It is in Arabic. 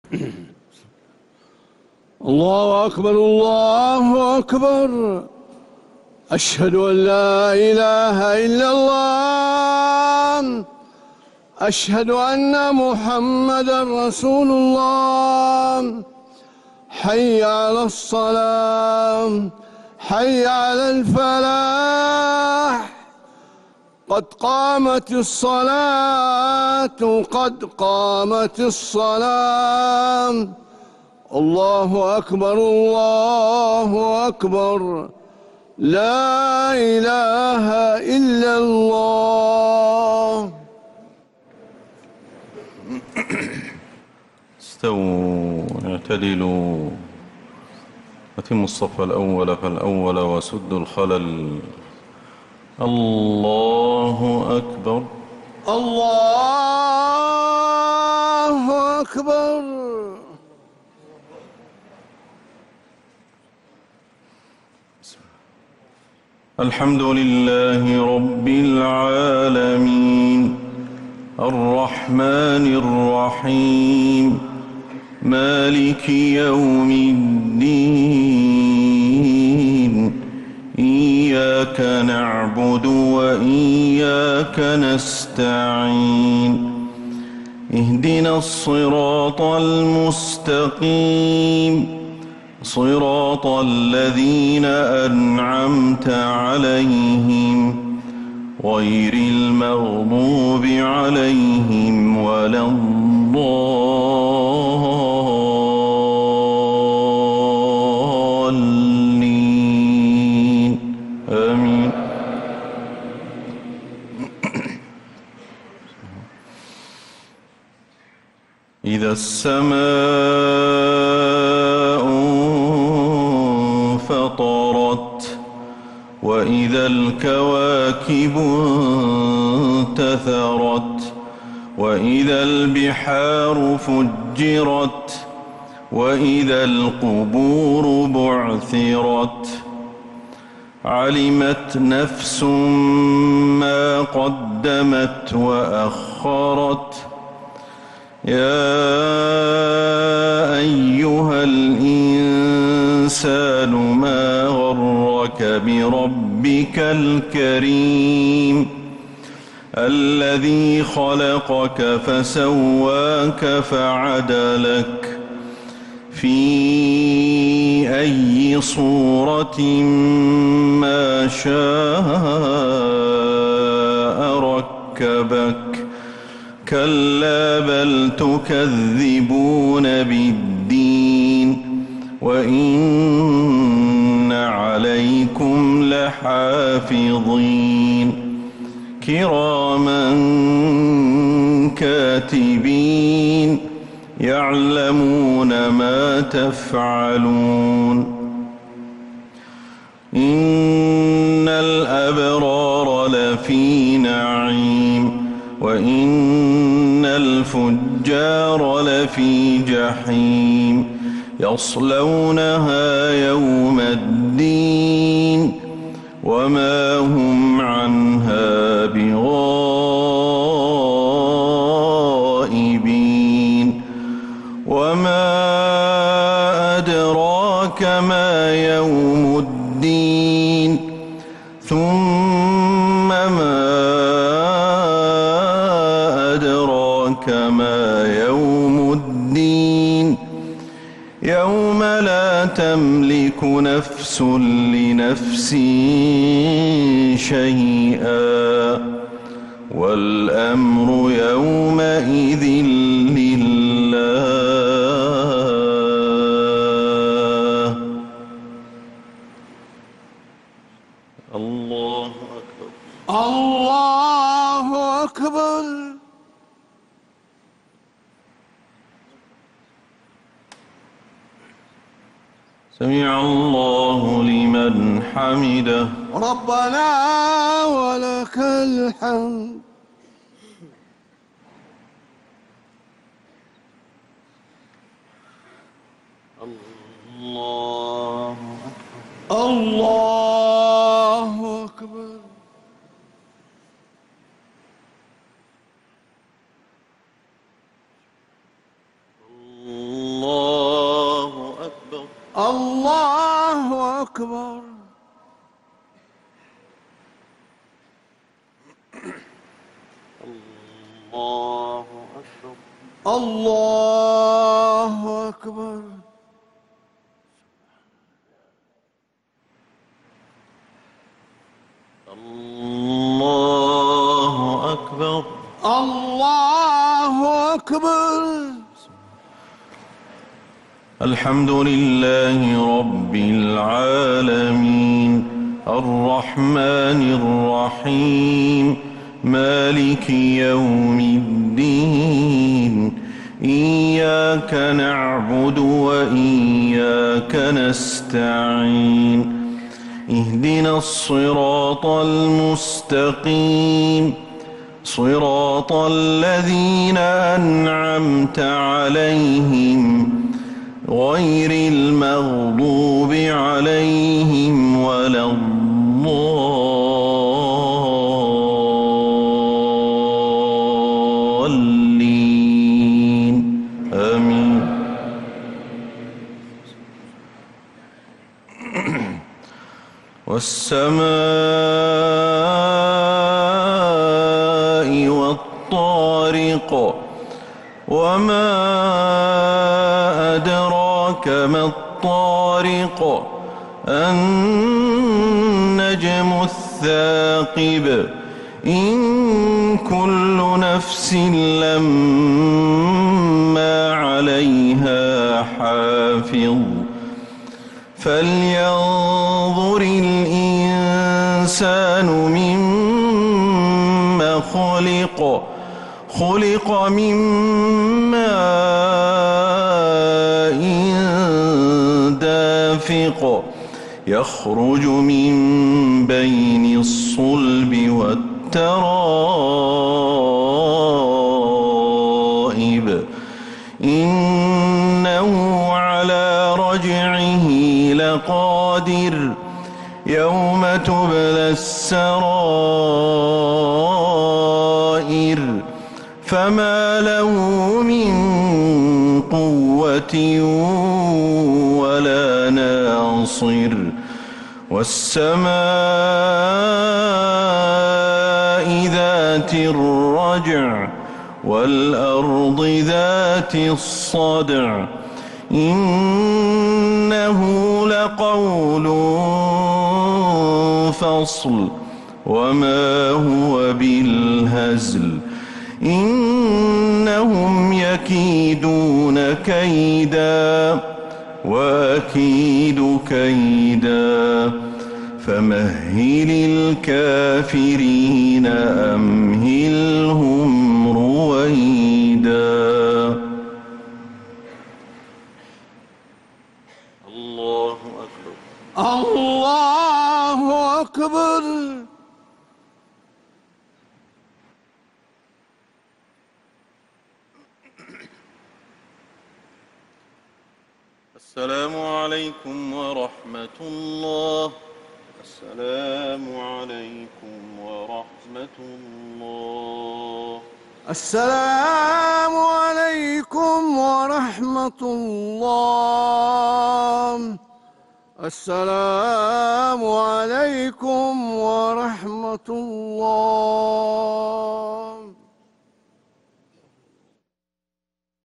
الله أكبر الله أكبر. أشهد أن لا إله إلا الله. أشهد أن محمدًا رسول الله. حي على الصلاة، حي على الفلاح. قد قامت الصلاة، قد قامت الصلاة. الله أكبر الله أكبر. لا إله إلا الله. استووا اعتدلوا، أتموا الصف الأول فالأول وسدوا الخلل. الله أكبر الله أكبر. الحمد لله رب العالمين، الرحمن الرحيم، مالك يوم الدين. إياك نعبد وإياك نستعين. اهدنا الصراط المستقيم، صراط الذين أنعمت عليهم غير المغضوب عليهم ولا الضالين. آمين. إذا السماء انفطرت وإذا الكواكب انتثرت وإذا البحار فجرت وإذا القبور بعثرت. علمت نفس ما قدمت وأخرت. يا أيها الإنسان ما غرك بربك الكريم الذي خلقك فسواك فعدلك في أي صورة ما شاء ركبك. كلا بل تكذبون بالدين وإن عليكم لحافظين كراما كاتبين يعلمون ما تفعلون. إن الأبرار لفي نعيم وإن الفجار لفي جحيم يصلونها يوم الدين وما هم عنها بغائبين. وما أدراك ما يوم الدين ثم ما أدراك ما يوم الدين. يوم لا تملك نفس لنفس شيئا والأمر يومئذ لله. الله أكبر الله أكبر. سمع الله لمن حمده. ربنا ولك الحمد. الله الله أكبر. الله الله أكبر. الله أكبر. الله أكبر. الله أكبر. الله أكبر. الحمد لله رب العالمين الرحمن الرحيم مالك يوم الدين إياك نعبد وإياك نستعين اهدنا الصراط المستقيم صراط الذين أنعمت عليهم غير المغضوب عليهم ولا الضالين آمين. والسماء والطارق وما أدراك ما الطارق النجم الثاقب إن كل نفس لما عليها حافظ فلينظر الإنسان مما خلق من ماء دافق يخرج من بين الصلب والترائب إنه على رجعه لقادر يوم تبلى السرائر فما له من قوة ولا ناصر والسماء ذات الرجع والأرض ذات الصدع إنه لقول فصل وما هو بالهزل إنهم يكيدون كيدا وأكيد كيدا فمهل الكافرين أمهلهم رويدا. الله أكبر. الله أكبر. السلام عليكم ورحمة الله. السلام عليكم ورحمة الله. السلام عليكم ورحمة الله. السلام عليكم ورحمة الله.